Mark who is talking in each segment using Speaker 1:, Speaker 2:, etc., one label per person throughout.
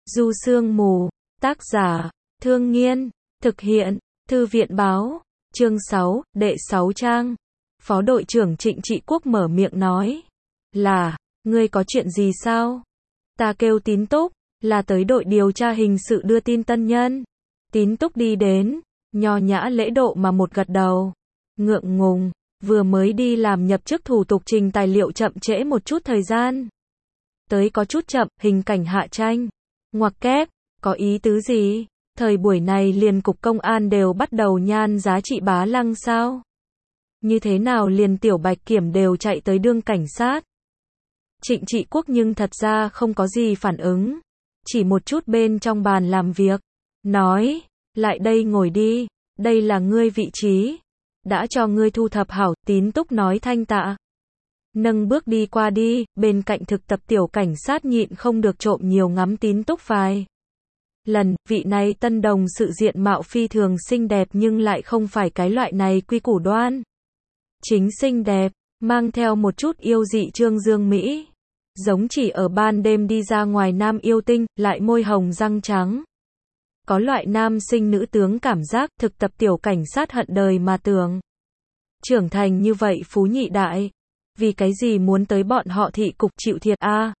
Speaker 1: Du Sương Mù, tác giả, Thương Nghiên, thực hiện, Thư viện báo, chương 6, đệ 6 trang. Phó đội trưởng Trịnh Trị Quốc mở miệng nói, là, ngươi có chuyện gì sao? Ta kêu Tín Túc, là tới đội điều tra hình sự đưa tin tân nhân. Tín Túc đi đến, nho nhã lễ độ mà một gật đầu. Ngượng ngùng, vừa mới đi làm nhập chức thủ tục trình tài liệu chậm trễ một chút thời gian. Tới có chút chậm, hình cảnh Hạ Tranh. Ngoặc kép, có ý tứ gì? Thời buổi này liền cục công an đều bắt đầu nhan giá trị bá lăng sao? Như thế nào liền Tiểu Bạch Kiểm đều chạy tới đương cảnh sát? Trịnh Trị Quốc nhưng thật ra không có gì phản ứng. Chỉ một chút bên trong bàn làm việc. Nói, lại đây ngồi đi, đây là ngươi vị trí. Đã cho ngươi thu thập hảo, Tín Túc nói thanh tạ. Nâng bước đi qua đi, bên cạnh thực tập tiểu cảnh sát nhịn không được trộm nhiều ngắm Tín Túc vài lần. Vị này tân đồng sự diện mạo phi thường xinh đẹp nhưng lại không phải cái loại này quy củ đoan chính xinh đẹp, mang theo một chút yêu dị trương dương mỹ. Giống chỉ ở ban đêm đi ra ngoài nam yêu tinh, lại môi hồng răng trắng. Có loại nam sinh nữ tướng cảm giác. Thực tập tiểu cảnh sát hận đời mà tưởng. Trưởng thành như vậy phú nhị đại. Vì cái gì muốn tới bọn họ thị cục chịu thiệt a?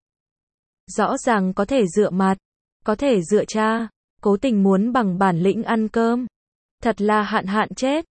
Speaker 1: Rõ ràng có thể dựa mặt, có thể dựa cha, cố tình muốn bằng bản lĩnh ăn cơm. Thật là hạn hạn chết.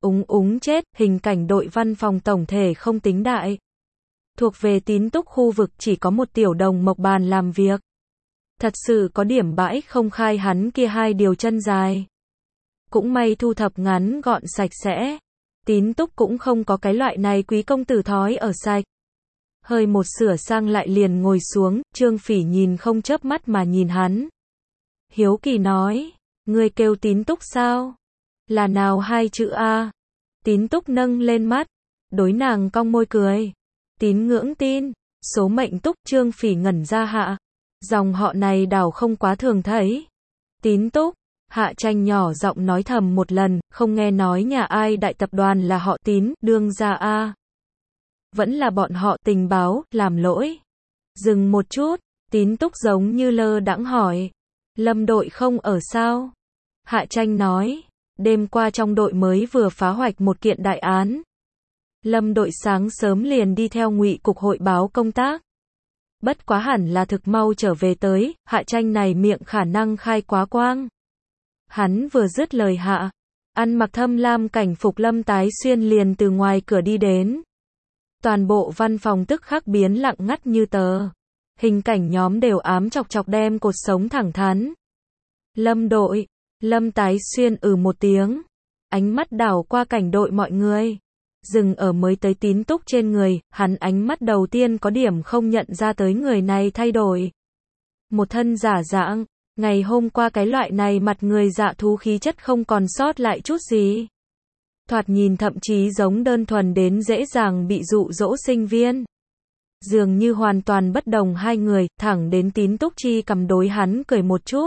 Speaker 1: Chết, hình cảnh đội văn phòng tổng thể không tính đại. Thuộc về Tín Túc khu vực chỉ có một tiểu đồng mộc bàn làm việc. Thật sự có điểm bãi không khai hắn kia hai điều chân dài. Cũng may thu thập ngắn gọn sạch sẽ. Tín Túc cũng không có cái loại này quý công tử thói ở sạch. Hơi một sửa sang lại liền ngồi xuống, Trương Phỉ nhìn không chớp mắt mà nhìn hắn. Hiếu kỳ nói, ngươi kêu Tín Túc sao? Là nào hai chữ A? Tín Túc nâng lên mắt, đối nàng cong môi cười. Tín ngưỡng tin, số mệnh Túc. Trương Phỉ ngẩn ra hạ. Dòng họ này đảo không quá thường thấy. Tín Túc, Hạ Tranh nhỏ giọng nói thầm một lần, không nghe nói nhà ai đại tập đoàn là họ Tín, đương ra A. Vẫn là bọn họ tình báo, làm lỗi. Dừng một chút, Tín Túc giống như lơ đãng hỏi. Lâm đội không ở sao? Hạ Tranh nói, đêm qua trong đội mới vừa phá hoạch một kiện đại án. Lâm đội sáng sớm liền đi theo Ngụy cục hội báo công tác. Bất quá hẳn là thực mau trở về tới. Hạ Tranh này miệng khả năng khai quá quang. Hắn vừa dứt lời hạ, ăn mặc thâm lam cảnh phục Lâm Tái Xuyên liền từ ngoài cửa đi đến. Toàn bộ văn phòng tức khắc biến lặng ngắt như tờ. Hình cảnh nhóm đều ám chọc chọc đem cột sống thẳng thắn. Lâm đội, Lâm Tái Xuyên một tiếng. Ánh mắt đảo qua cảnh đội mọi người. Dừng ở mới tới Tín Túc trên người, hắn ánh mắt đầu tiên có điểm không nhận ra tới người này thay đổi. Một thân giả dạng, ngày hôm qua cái loại này mặt người dạ thú khí chất không còn sót lại chút gì. Thoạt nhìn thậm chí giống đơn thuần đến dễ dàng bị dụ dỗ sinh viên. Dường như hoàn toàn bất đồng hai người, thẳng đến Tín Túc chi cầm đối hắn cười một chút.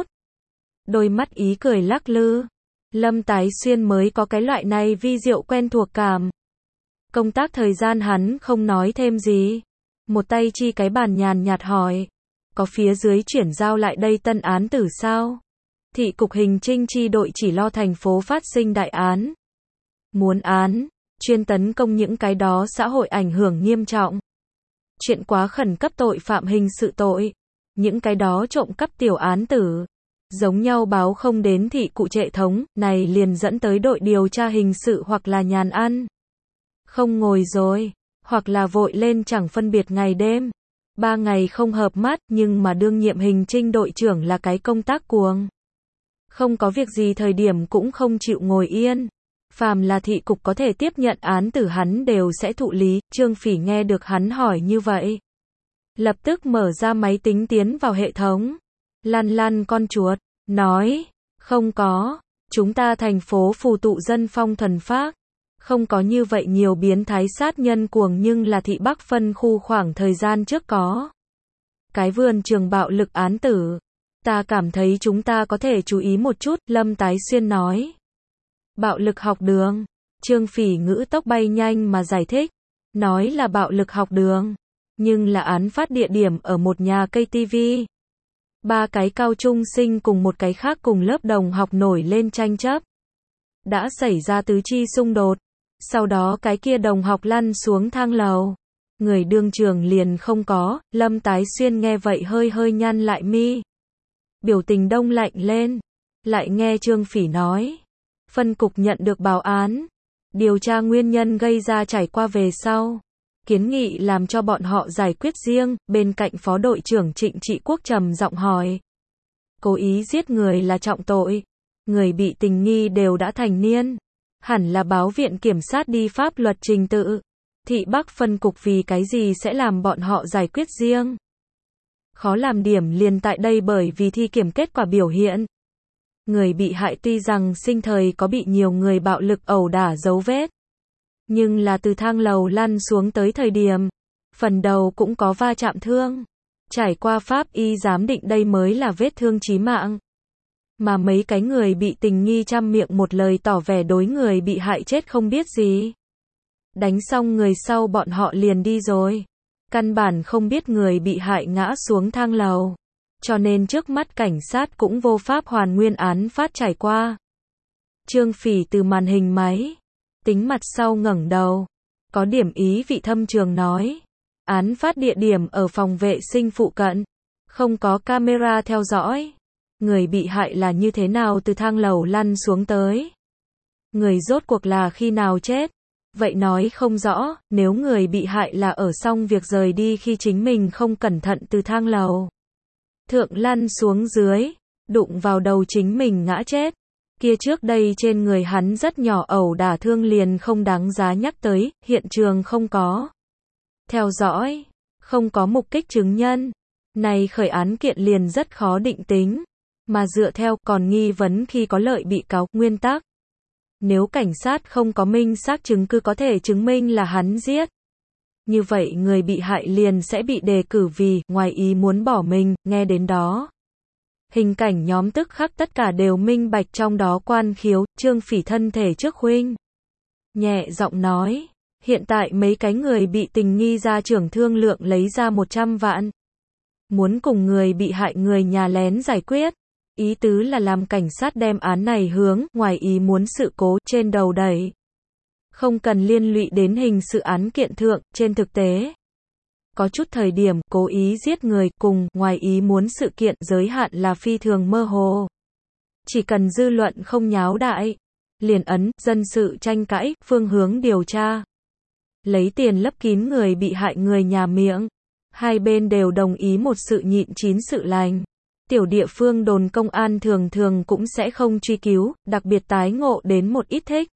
Speaker 1: Đôi mắt ý cười lắc lư. Lâm Tái Xuyên mới có cái loại này vi diệu quen thuộc cảm. Công tác thời gian hắn không nói thêm gì. Một tay chi cái bàn nhàn nhạt hỏi. Có phía dưới chuyển giao lại đây tân án tử sao? Thị cục hình trinh chi đội chỉ lo thành phố phát sinh đại án. Muốn án, chuyên tấn công những cái đó xã hội ảnh hưởng nghiêm trọng. Chuyện quá khẩn cấp tội phạm hình sự tội. Những cái đó trộm cắp tiểu án tử. Giống nhau báo không đến thị cụ trệ thống, này liền dẫn tới đội điều tra hình sự hoặc là nhàn ăn. Không ngồi rồi, hoặc là vội lên chẳng phân biệt ngày đêm. 3 ngày không hợp mắt, nhưng mà đương nhiệm hình trinh đội trưởng là cái công tác cuồng. Không có việc gì thời điểm cũng không chịu ngồi yên. Phàm là thị cục có thể tiếp nhận án tử hắn đều sẽ thụ lý. Trương Phỉ nghe được hắn hỏi như vậy. Lập tức mở ra máy tính tiến vào hệ thống. Lăn lăn con chuột, nói, không có, chúng ta thành phố phù tụ dân phong thuần phác. Không có như vậy nhiều biến thái sát nhân cuồng nhưng là thị Bắc phân khu khoảng thời gian trước có. Cái vườn trường bạo lực án tử. Ta cảm thấy chúng ta có thể chú ý một chút, Lâm Tái Xuyên nói. Bạo lực học đường. Trương Phỉ ngữ tốc bay nhanh mà giải thích. Nói là bạo lực học đường. Nhưng là án phát địa điểm ở một nhà cây TV. Ba cái cao trung sinh cùng một cái khác cùng lớp đồng học nổi lên tranh chấp. Đã xảy ra tứ chi xung đột. Sau đó cái kia đồng học lăn xuống thang lầu. Người đương trường liền không có, Lâm Tái Xuyên nghe vậy hơi hơi nhăn lại mi. Biểu tình đông lạnh lên. Lại nghe Trương Phỉ nói. Phân cục nhận được báo án. Điều tra nguyên nhân gây ra trải qua về sau. Kiến nghị làm cho bọn họ giải quyết riêng, bên cạnh phó đội trưởng Trịnh Trị Quốc trầm giọng hỏi. Cố ý giết người là trọng tội. Người bị tình nghi đều đã thành niên. Hẳn là báo viện kiểm sát đi pháp luật trình tự. Thị Bắc phân cục vì cái gì sẽ làm bọn họ giải quyết riêng. Khó làm điểm liền tại đây bởi vì thi kiểm kết quả biểu hiện. Người bị hại tuy rằng sinh thời có bị nhiều người bạo lực ẩu đả dấu vết. Nhưng là từ thang lầu lăn xuống tới thời điểm. Phần đầu cũng có va chạm thương. Trải qua pháp y giám định đây mới là vết thương chí mạng. Mà mấy cái người bị tình nghi trăm miệng một lời tỏ vẻ đối người bị hại chết không biết gì. Đánh xong người sau bọn họ liền đi rồi. Căn bản không biết người bị hại ngã xuống thang lầu. Cho nên trước mắt cảnh sát cũng vô pháp hoàn nguyên án phát trải qua. Trương Phỉ từ màn hình máy. Tính mặt sau ngẩng đầu. Có điểm ý vị thâm trường nói. Án phát địa điểm ở phòng vệ sinh phụ cận. Không có camera theo dõi. Người bị hại là như thế nào từ thang lầu lăn xuống tới. Người rốt cuộc là khi nào chết. Vậy nói không rõ, nếu người bị hại là ở xong việc rời đi khi chính mình không cẩn thận từ thang lầu thượng lăn xuống dưới, đụng vào đầu chính mình ngã chết. Kia trước đây trên người hắn rất nhỏ ẩu đả thương liền không đáng giá nhắc tới, hiện trường không có theo dõi, không có mục kích chứng nhân. Này khởi án kiện liền rất khó định tính, mà dựa theo còn nghi vấn khi có lợi bị cáo, nguyên tắc. Nếu cảnh sát không có minh xác chứng cứ có thể chứng minh là hắn giết. Như vậy người bị hại liền sẽ bị đề cử vì ngoài ý muốn bỏ mình, nghe đến đó. Hình cảnh nhóm tức khắc tất cả đều minh bạch trong đó quan khiếu, Trương Phỉ thân thể trước huynh. Nhẹ giọng nói, hiện tại mấy cái người bị tình nghi gia trưởng thương lượng lấy ra 100 vạn. Muốn cùng người bị hại người nhà lén giải quyết. Ý tứ là làm cảnh sát đem án này hướng ngoài ý muốn sự cố trên đầu đẩy. Không cần liên lụy đến hình sự án kiện thượng, trên thực tế. Có chút thời điểm cố ý giết người cùng ngoài ý muốn sự kiện giới hạn là phi thường mơ hồ. Chỉ cần dư luận không nháo đại, liền ấn, dân sự tranh cãi, phương hướng điều tra. Lấy tiền lấp kín người bị hại người nhà miệng. Hai bên đều đồng ý một sự nhịn chín sự lành. Tiểu địa phương đồn công an thường thường cũng sẽ không truy cứu, đặc biệt tái ngộ đến một ít thích.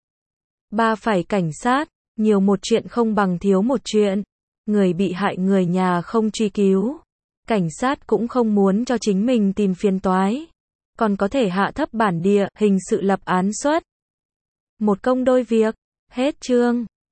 Speaker 1: Ba phải cảnh sát, nhiều một chuyện không bằng thiếu một chuyện. Người bị hại người nhà không truy cứu. Cảnh sát cũng không muốn cho chính mình tìm phiền toái. Còn có thể hạ thấp bản địa, hình sự lập án suất. Một công đôi việc. Hết chương.